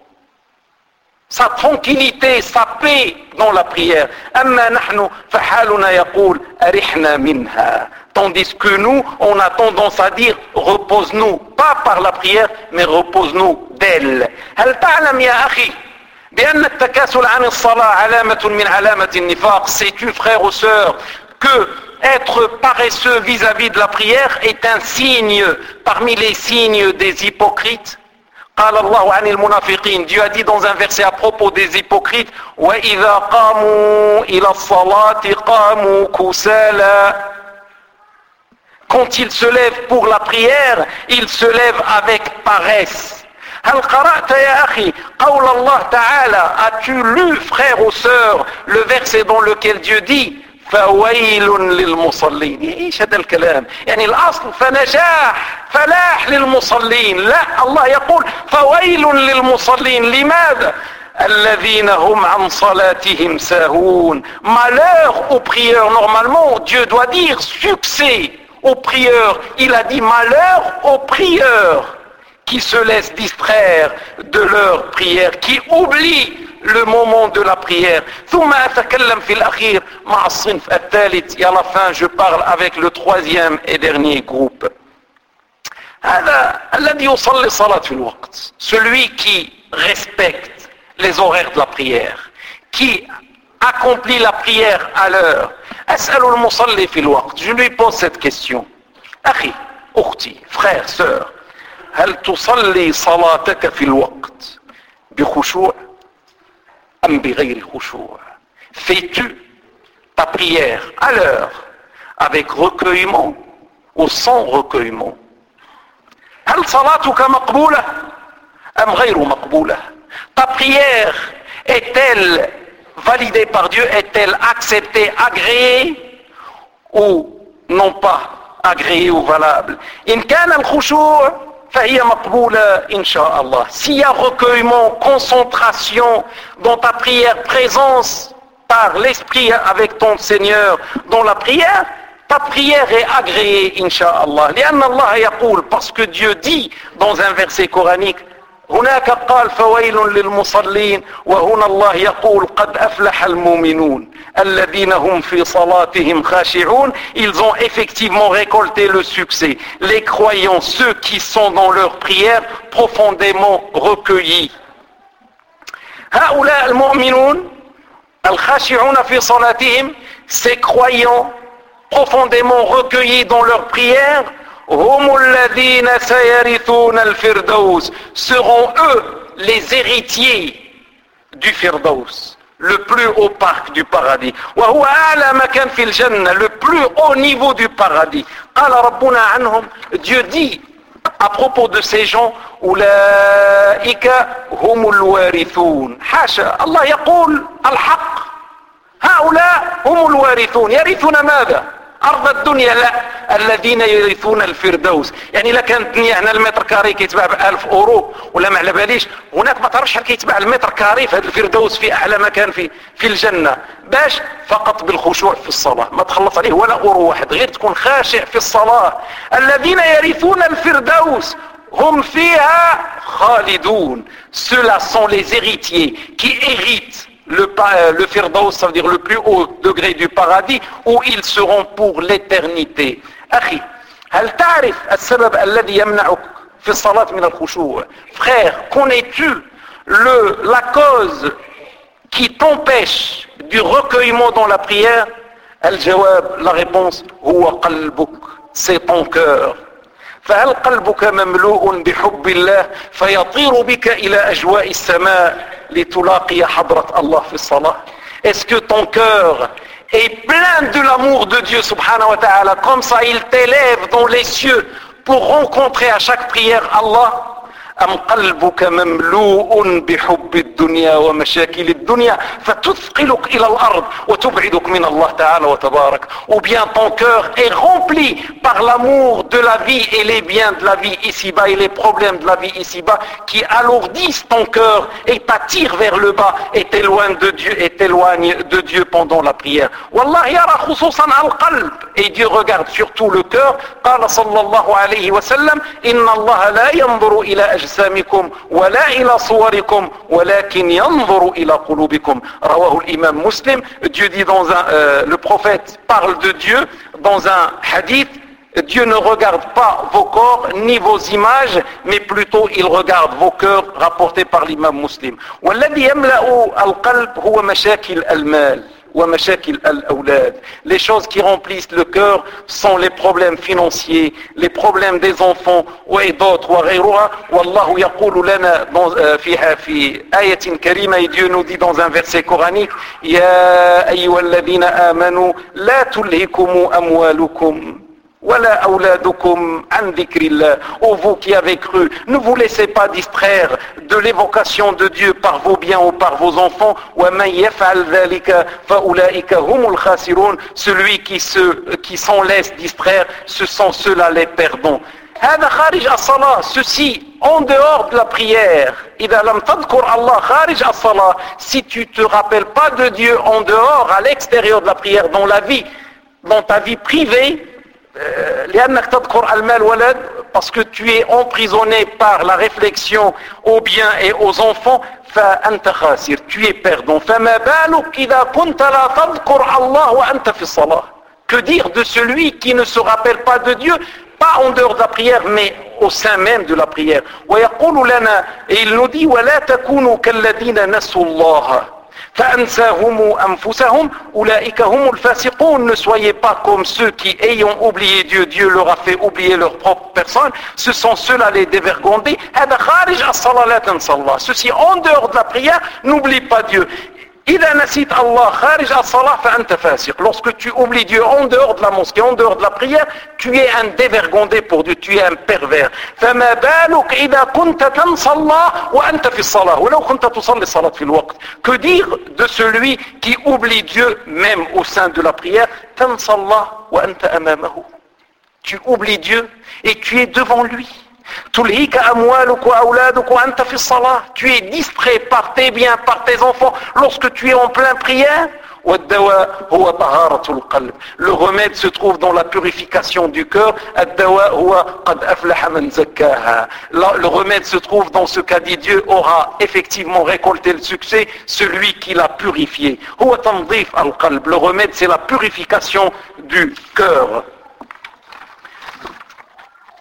sa tranquillité, sa paix dans la prière. أما نحن فحالنا يقول أرحنا منها. Tandis que nous, on a tendance à dire repose-nous, pas par la prière, mais repose-nous d'elle. هل تعلم يا أخي بأن التكاسل عن الصلاة علامة من علامة النفاق? Sais-tu, frères ou sœurs, que être paresseux vis-à-vis de la prière est un signe parmi les signes des hypocrites? قال الله عن المنافقين, Dieu a dit dans un verset à propos des hypocrites, وإذا قاموا إلى الصلاة قاموا كسالى. Quand ils se lèvent pour la prière, ils se lèvent avec paresse. هل قرأت يا أخي قول الله تعالى? As-tu lu, frère ou sœur, le verset dans lequel Dieu dit فويل للمصلين؟ ايش هذا الكلام؟ يعني الأصل فنجاح فلاح للمصلين. لا, الله يقول فويل للمصلين. لماذا؟ الذين هم عن صلاتهم ساهون. Malheur aux prieurs. Normalement, Dieu doit dire succès aux prieurs. Il a dit malheur aux prieurs qui se laissent distraire de leur prière, qui oublient le moment de la prière. ثم أتكلم في الأخير مع الصنف الثالث. Et à la fin, je parle avec le troisième et dernier groupe. هذا الذي يصلي الصلاة في الوقت. Celui qui respecte les horaires de la prière, qui accomplit la prière à l'heure. أسأل المصلي في الوقت. Je lui pose cette question. أخي, أختي, frère, sœur, هل تصلي صلاتك في الوقت بخشوع أم بغير خشوع? Fais-tu ta prière à l'heure avec recueillement ou sans recueillement? هل صلاتك مقبولة أم غير مقبولة? Ta prière est-elle validée par Dieu? Est-elle acceptée, agréée ou non pas agréée ou valable? إن كان الخشوع فهي مقبولة إن شاء الله. S'il y a recueillement, concentration dans ta prière, présence par l'esprit avec ton Seigneur dans la prière, ta prière est agréée Inch'Allah. لأن الله يقول, parce que Dieu dit dans un verset coranique, هناك قال فويل للمصلين وهنا الله يقول قد أفلح المؤمنون الذين هم في صلاتهم خاشعون. Ils ont effectivement récolté le succès. Les croyants, ceux qui sont dans leur prière profondément recueillis. هؤلاء المؤمنون الخاشعون في صلاتهم, ces croyants profondément recueillis dans leur prière, هم الذين سيرثون الفردوس, seront eux les héritiers du Firdaus. le plus haut parc du paradis. وهو أعلى مكان في الجنة, le plus haut niveau du paradis. قال ربنا عنهم, Dieu dit à propos de ces gens, أولئك هم الوارثون. حاشا, الله يقول الحق. هؤلاء هم الوارثون, يرثون ماذا؟ أرض الدنيا؟ لا, الذين يرثون الفردوس. يعني لا كانت الدنيا هنا المتر كاري كيتباع بألف أورو ولا ما على باليش, هناك ما تعرفش كيتباع المتر كاري في هذا الفردوس في أعلى مكان في في الجنة, باش فقط بالخشوع في الصلاة, ما تخلص عليه ولا أورو واحد, غير تكون خاشع في الصلاة. الذين يرثون الفردوس هم فيها خالدون. Ceux-là sont les héritiers qui héritent le, le Firdaus, ça veut dire le plus haut degré du paradis, où ils seront pour l'éternité. أخي, هل تعرف السبب الذي يمنعك في الصلاة من الخشوع? Frère, connais-tu le, la cause qui t'empêche du recueillement dans la prière? الجواب, la réponse, هو قلبك, c'est ton cœur. فهل قلبك مملوء بحب الله فيطير بك إلى أجواء السماء لتلاقي حضرة الله في الصلاة? Est-ce que ton cœur est plein de l'amour de Dieu subhanahu wa ta'ala, comme ça il t'élève dans les cieux pour rencontrer à chaque prière Allah? أم قلبك مملوء بحب الدنيا ومشاكل الدنيا فتثقلك إلى الأرض وتبعدك من الله تعالى وتبارك? Ou bien ton cœur est rempli par l'amour de la vie et les biens de la vie ici-bas et les problèmes de la vie ici-bas qui alourdissent ton cœur et t'attirent vers le bas et t'éloignent de Dieu et t'éloignent de Dieu pendant la prière. Wallah yara khususan al-qalb, et Dieu regarde surtout le cœur. قال صلى الله عليه وسلم إن الله لا ينظر إلى أجسامكم ولا إلى صوركم ولكن ينظر إلى قلوبكم. رواه الإمام مسلم. Dieu dit dans un, euh, le prophète parle de Dieu dans un hadith. Dieu ne regarde pas vos corps ni vos images, mais plutôt il regarde vos cœurs, rapportés par l'imam muslim. والذي يملأ القلب هو مشاكل المال ومشاكل الأولاد. Les choses qui remplissent le cœur sont les problèmes financiers, les problèmes des enfants et d'autres. وغيرها. والله يقول لنا فيها في آية كريمة, et Dieu nous dit dans un verset coranique, يا أيها الذين آمنوا لا تلهكم أموالكم ولا أولادكم عن ذكر الله. Ô vous qui avez cru, ne vous laissez pas distraire de l'évocation de Dieu par vos biens ou par vos enfants. ومن يفعل ذلك فأولئك هم الخاسرون. Celui qui se qui s'en laisse distraire, ce sont ceux-là les perdants. هذا خارج الصلاة, ceci en dehors de la prière. إذا لم تذكر الله خارج الصلاة, si tu te rappelles pas de Dieu en dehors, à l'extérieur de la prière, dans la vie, dans ta vie privée, لأنك تذكر المال ولد, parce que tu es emprisonné par la réflexion aux biens et aux enfants, فأنت خاسر, tu es perdant. فما بالك إذا كنت لا تذكر الله وأنت في الصلاة. Que dire de celui qui ne se rappelle pas de Dieu, pas en dehors de la prière, mais au sein même de la prière. ويقول لنا, et il nous dit, ولا تكونوا كالذين نسوا الله فأنساهم أنفسهم أولئك هم الفاسقون. Ne soyez pas comme ceux qui, ayant oublié Dieu, Dieu leur a fait oublier leur propre personne. Ce sont ceux-là les dévergondés. هذا خارج الصلاة لا تنسى الله. Ceci en dehors de la prière, n'oublie pas Dieu. إذا نسيت الله خارج الصلاة فأنت فاسق. Lorsque tu oublies Dieu en dehors de la mosquée, en dehors de la prière, tu es un dévergondé pour Dieu, tu es un pervers. فما بالك إذا كنت تنسى الله وأنت في الصلاة ولو كنت تصلي الصلاة في الوقت. Que dire de celui qui oublie Dieu même au sein de la prière? تنسى الله وأنت أمامه. Tu oublies Dieu et tu es devant lui. تلهيك أموالك وأولادك وأنت في الصلاة. Tu es distrait par tes biens, par tes enfants lorsque tu es en pleine prière. والدواء هو طهارة القلب. Le remède se trouve dans la purification du cœur. الدواء هو قد أفلح من زكاها. Le remède se trouve dans ce qu'a dit Dieu aura effectivement récolté le succès, celui qui l'a purifié. هو تنظيف القلب. Le remède, c'est la purification du cœur.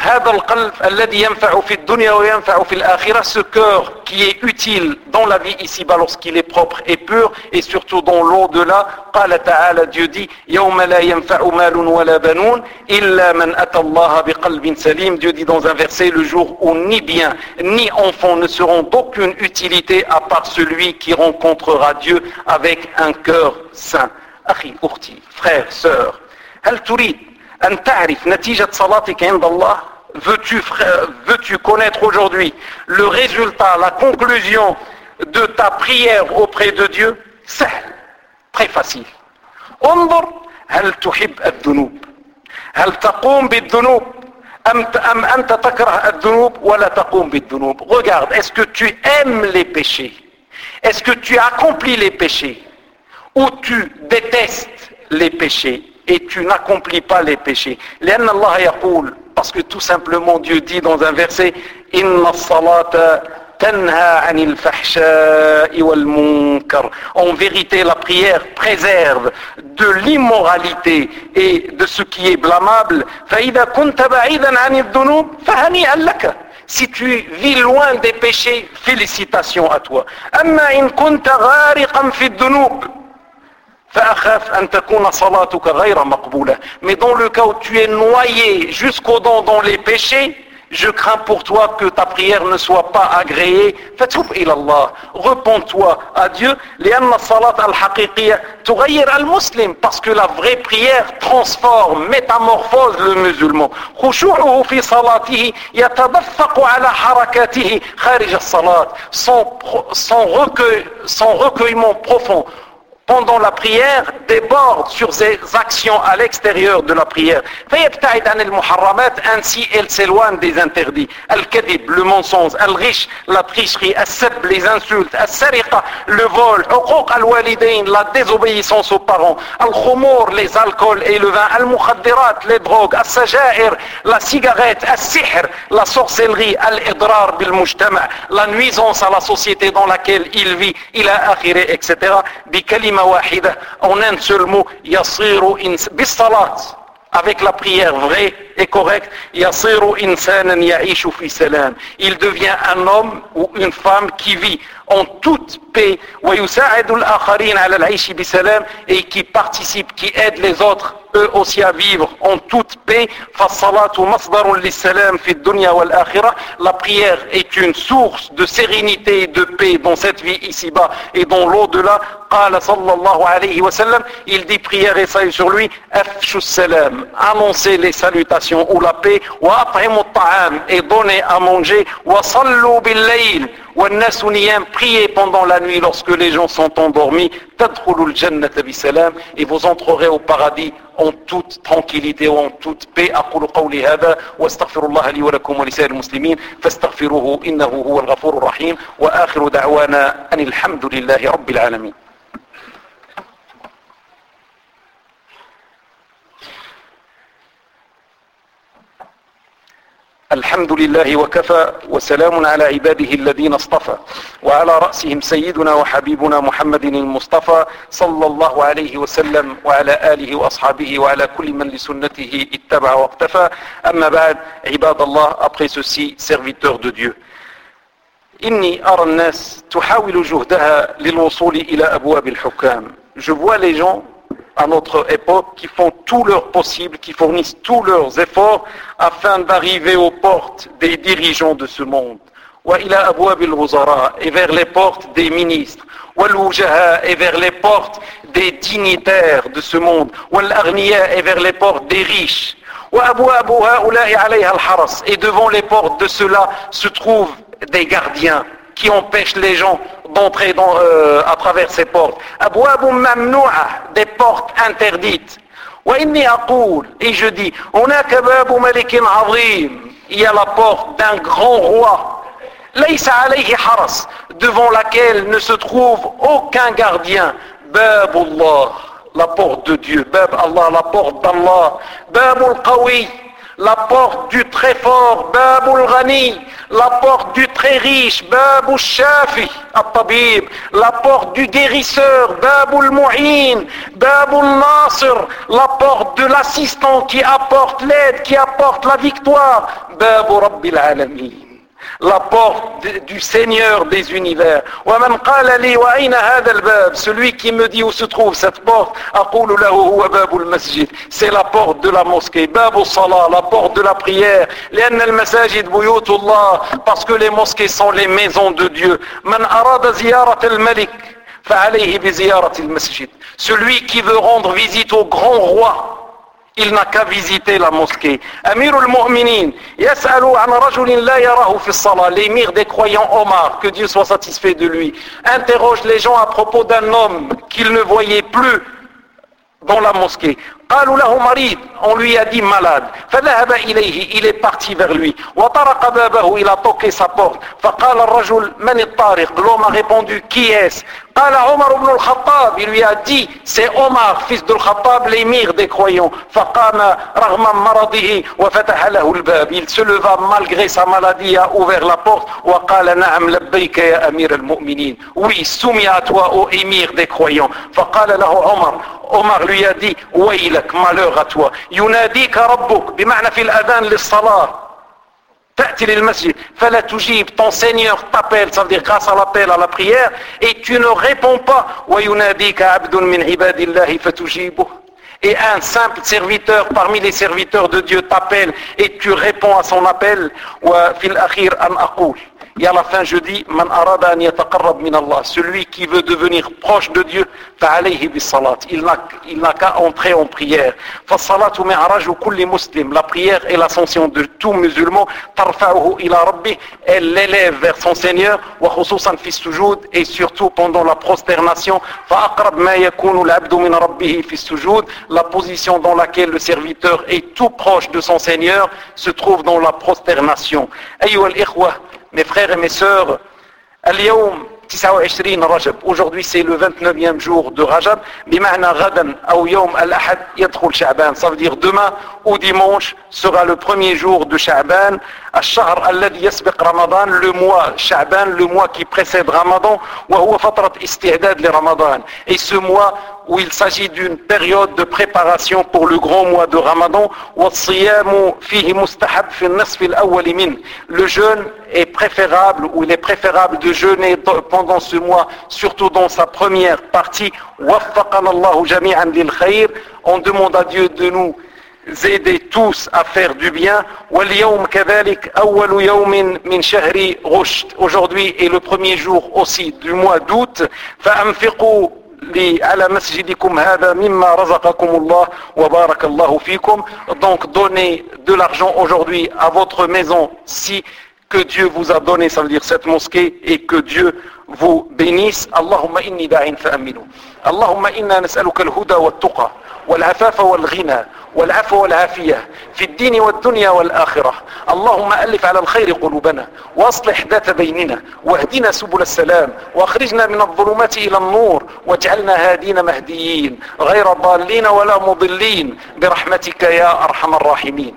هذا القلب الذي ينفع في الدنيا وينفع في الآخرة, ce cœur qui est utile dans la vie ici-bas lorsqu'il est propre et pur, et surtout dans l'au-delà. قال تعالى, Dieu dit, يوم لا ينفع مال ولا بنون إلا من أتى الله بقلب سليم. Dieu dit dans un verset, le jour où ni bien ni enfants ne seront d'aucune utilité à part celui qui rencontrera Dieu avec un cœur saint. أخي أختي, frère, sœur, هل تريد أن تعرف نتيجة صلاتك عند الله? Veux-tu, frère, veux-tu connaître aujourd'hui le résultat, la conclusion de ta prière auprès de Dieu? سهل, très facile. انظر هل تحب الذنوب؟ هل تقوم بالذنوب؟ أم أم أنت تكره الذنوب ولا تقوم بالذنوب؟ Regarde, est-ce que tu aimes les péchés? Est-ce que tu accomplis les péchés? Ou tu détestes les péchés et tu n'accomplis pas les péchés? لأن الله يقول, parce que tout simplement Dieu dit dans un verset, إن الصلاة تنهى عن الفحشاء والمنكر. En vérité, la prière préserve de l'immoralité et de ce qui est blâmable. فإذا كنت بعيدا عن الذنوب فهنيئا لك. Si tu vis loin des péchés, félicitations à toi. أما إن كنت غارقا في الذنوب فأخاف أن تكون صلاتك غير مقبولة. Mais dans le cas où tu es noyé jusqu'aux dents dans les péchés, je crains pour toi que ta prière ne soit pas agréée. فتوب إلى الله, repens-toi à Dieu. لأن الصلاة الحقيقية تغير المسلم, parce que la vraie prière transforme, métamorphose le musulman. خشوعه في صلاته يتدفق على حركاته خارج الصلاة. Son, son, recueil, son recueillement profond pendant la prière déborde sur ses actions à l'extérieur de la prière. فيبتعد عن المحرمات, ainsi elle s'éloigne des interdits. الكذب, le mensonge, الغش, la tricherie, السب, les insultes, السرقة, le vol, حقوق الوالدين, la désobéissance aux parents, الخمور, les alcools et le vin, المخدرات, les drogues, السجائر, la cigarette, السحر, la sorcellerie, الإضرار بالمجتمع, la nuisance à la société dans laquelle il vit, إلى آخره, et cetera. بكلمة واحدة, en un seul mot, يصير إنس... بالصلاة, avec la prière vraie et correcte, يصير إنسانا يعيش في سلام. Il devient un homme ou une femme qui vit en toute paix, ويساعد الآخرين على العيش بسلام, et qui participe, qui aide les autres eux aussi à vivre en toute paix. فالصلاة مصدر للسلام في الدنيا والآخرة. La prière est une source de sérénité et de paix dans cette vie ici-bas et dans l'au-delà. قال صلى الله عليه وسلم, il dit, prière et salut sur lui, أفشوا السلام, annoncez les salutations ou la paix, وأطعموا الطعام, et donnez à manger, وصلوا بالليل والناس نيام, priez pendant la nuit lorsque les gens sont endormis, تدخلوا الجنة بسلام, et vous entrerez au paradis en toute tranquillité ou en toute paix. أقول قولي هذا واستغفر الله لي ولكم ولسائر المسلمين فاستغفروه إنه هو الغفور الرحيم وآخر دعوانا أن الحمد لله رب العالمين. الحمد لله وكفى وسلام على عباده الذين اصطفى وعلى رأسهم سيدنا وحبيبنا محمد المصطفى صلى الله عليه وسلم وعلى آله وأصحابه وعلى كل من لسنته اتبع واقتفى. أما بعد عباد الله, après ceci, serviteurs de Dieu, إني أرى الناس تحاول جهدها للوصول إلى أبواب الحكام. Je vois les gens à notre époque qui font tout leur possible, qui fournissent tous leurs efforts afin d'arriver aux portes des dirigeants de ce monde. وإلى أبواب الوزراء, et vers les portes des ministres. والوجهاء, et vers les portes des dignitaires de ce monde. والأغنياء, et vers les portes des riches. وأبواب هؤلاء عليها الحرس, et devant les portes de ceux-là se trouvent des gardiens qui empêchent les gens d'entrer dans, euh, à travers ces portes. أبواب ممنوعة, des portes interdites. وإني أقول, et je dis, هناك باب ملك عظيم, il y a la porte d'un grand roi, ليس عليه حرس, devant laquelle ne se trouve aucun gardien. باب الله, la porte de Dieu. باب Allah, la porte d'Allah. باب القوي, la porte du très fort, Babul Ghani, la porte du très riche, Babul Shafi, At-Tabib, la porte du guérisseur, Babul Mu'in, Babul Nasir, la porte de l'assistant qui apporte l'aide, qui apporte la victoire, Babul Rabbil Alamin, la porte du Seigneur des univers. وَمَنْ قَالَ لِي وَأَيْنَ هَذَا الْبَابِ, celui qui me dit où se trouve cette porte, أَقُولُ لَهُ هُوَ بَابُ الْمَسْجِدِ, c'est la porte de la mosquée, بَابُ الصَّلَاةِ, la porte de la prière, لأن المساجد بيوت الله, parce que les mosquées sont les maisons de Dieu. مَنْ أَرَادَ زِيارة الملك فعليه بزيارة المسجد, celui qui veut rendre visite au grand roi, il n'a qu'à visiter la mosquée. Amir al-Mu'minin, yas'alu an rajulin la yarahu fi as-salah, l'émir des croyants Omar, que Dieu soit satisfait de lui, interroge les gens à propos d'un homme qu'il ne voyait plus dans la mosquée. قالوا له مريض, on lui a dit malade. فذهب إليه, il est parti vers lui. وطرق بابه, il a toqué sa porte. فقال الرجل من الطارق, l'homme a répondu qui est-ce? قال عمر بن الخطاب, il lui a dit c'est Omar fils de Khattab, l'émir des croyants. فقام رغم مرضه وفتح له الباب, il se leva malgré sa maladie, a ouvert la porte. وقال نعم لبيك يا أمير المؤمنين, oui soumis à toi ô émir des croyants. فقال له عمر, Omar lui a dit ويلك, malheur à toi, يناديك ربك, بمعنى في الأذان للصلاة, تأتي للمسجد فلا تجيب, ton Seigneur t'appelle, ça veut dire grâce à l'appel à la prière, et tu ne réponds pas. ويناديك عبد من عباد الله فتجيبه, et un simple serviteur parmi les serviteurs de Dieu t'appelle et tu réponds à son appel. وفي الأخير أن أقول, et à la fin je dis, man arada an yataqarrab min Allah, celui qui veut devenir proche de Dieu, fa'alayhi bis-salat, il n'a, il n'a qu'à entrer en prière. Fa-salatu mi'raju kulli muslim, la prière est l'ascension de tout musulman, tarfa'uhu ila rabbi, elle l'élève vers son Seigneur, wa khususan fi sujud, et surtout pendant la prosternation, fa-aqrab ma yakunu l'abdu min rabbihi fi sujud, la position dans laquelle le serviteur est tout proche de son Seigneur se trouve dans prosternation. Ayyuha al-ikhwa, mes frères et mes sœurs, اليوم تسعة وعشرين رجب, aujourd'hui c'est le vingt-neuvième jour de Rajab, بمعنى غدا أو يوم الأحد يدخل شعبان, ça veut dire demain ou dimanche sera le premier jour de Sha'ban, الشهر الذي يسبق رمضان, le mois Sha'ban, le mois qui précède Ramadan, وهو فترة استعداد لرمضان, et ce mois où il s'agit d'une période de préparation pour le grand mois de Ramadan. وَالصِّيَامُ فِيهِ مُسْتَحَبْ فِي النَّصْفِ الْأَوَّلِ مِنْهِ, le jeûne est préférable, ou il est préférable de jeûner pendant ce mois, surtout dans sa première partie. وَفَّقَنَا اللَّهُ جَمِيعًا لِلْخَيْرِ, on demande à Dieu de nous aider tous à faire du bien. وَالْيَوْمْ كَذَلِكَ أَوَّلُ يَوْمٍ مِنْ شَهْرِ رُشْدٍ, aujourd'hui est le premier jour aussi du mois d'août. فَأَنْفِقُوا لي على مسجدكم هذا مما رزقكم الله وبارك الله فيكم, donc donnez de l'argent aujourd'hui à votre maison si que Dieu vous a donné, ça veut dire cette mosquée, et que Dieu vous bénisse. اللهم إني داع فأمنوا, اللهم إنا نسألك الهدى والتقى والعفاف والغنى والعفو والعافية في الدين والدنيا والآخرة. اللهم ألف على الخير قلوبنا واصلح ذات بيننا واهدنا سبل السلام واخرجنا من الظلمات إلى النور واجعلنا هادين مهديين غير ضالين ولا مضلين برحمتك يا أرحم الراحمين.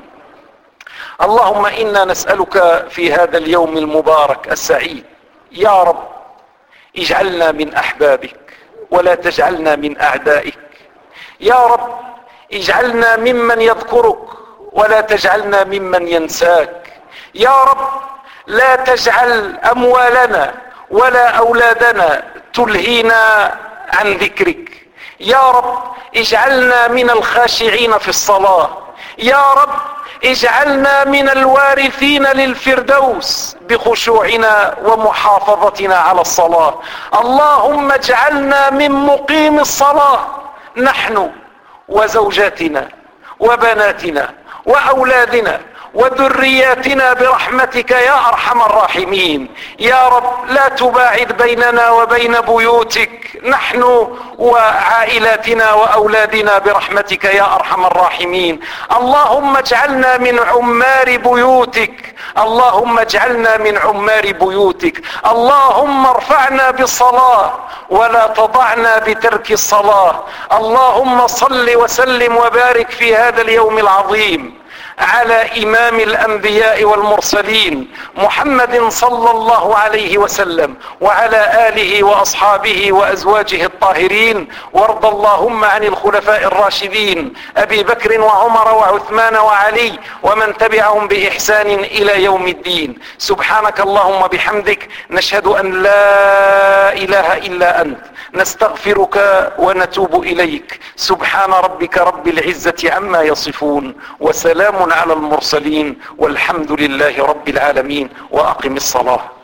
اللهم إنا نسألك في هذا اليوم المبارك السعيد يا رب اجعلنا من أحبابك ولا تجعلنا من أعدائك. يا رب اجعلنا ممن يذكرك ولا تجعلنا ممن ينساك. يا رب لا تجعل أموالنا ولا أولادنا تلهينا عن ذكرك. يا رب اجعلنا من الخاشعين في الصلاة. يا رب اجعلنا من الوارثين للفردوس بخشوعنا ومحافظتنا على الصلاة. اللهم اجعلنا من مقيم الصلاة نحن وزوجاتنا وبناتنا وأولادنا وذرياتنا برحمتك يا أرحم الراحمين. يا رب لا تباعد بيننا وبين بيوتك نحن وعائلاتنا وأولادنا برحمتك يا أرحم الراحمين. اللهم اجعلنا من عمار بيوتك. اللهم اجعلنا من عمار بيوتك. اللهم ارفعنا بالصلاة ولا تضعنا بترك الصلاة. اللهم صل وسلم وبارك في هذا اليوم العظيم على إمام الأنبياء والمرسلين محمد صلى الله عليه وسلم وعلى آله وأصحابه وأزواجه الطاهرين. وارض اللهم عن الخلفاء الراشدين أبي بكر وعمر وعثمان وعلي ومن تبعهم بإحسان إلى يوم الدين. سبحانك اللهم بحمدك، نشهد أن لا إله إلا أنت، نستغفرك ونتوب إليك. سبحان ربك رب العزة عما يصفون، وسلام على المرسلين، والحمد لله رب العالمين. وأقم الصلاة.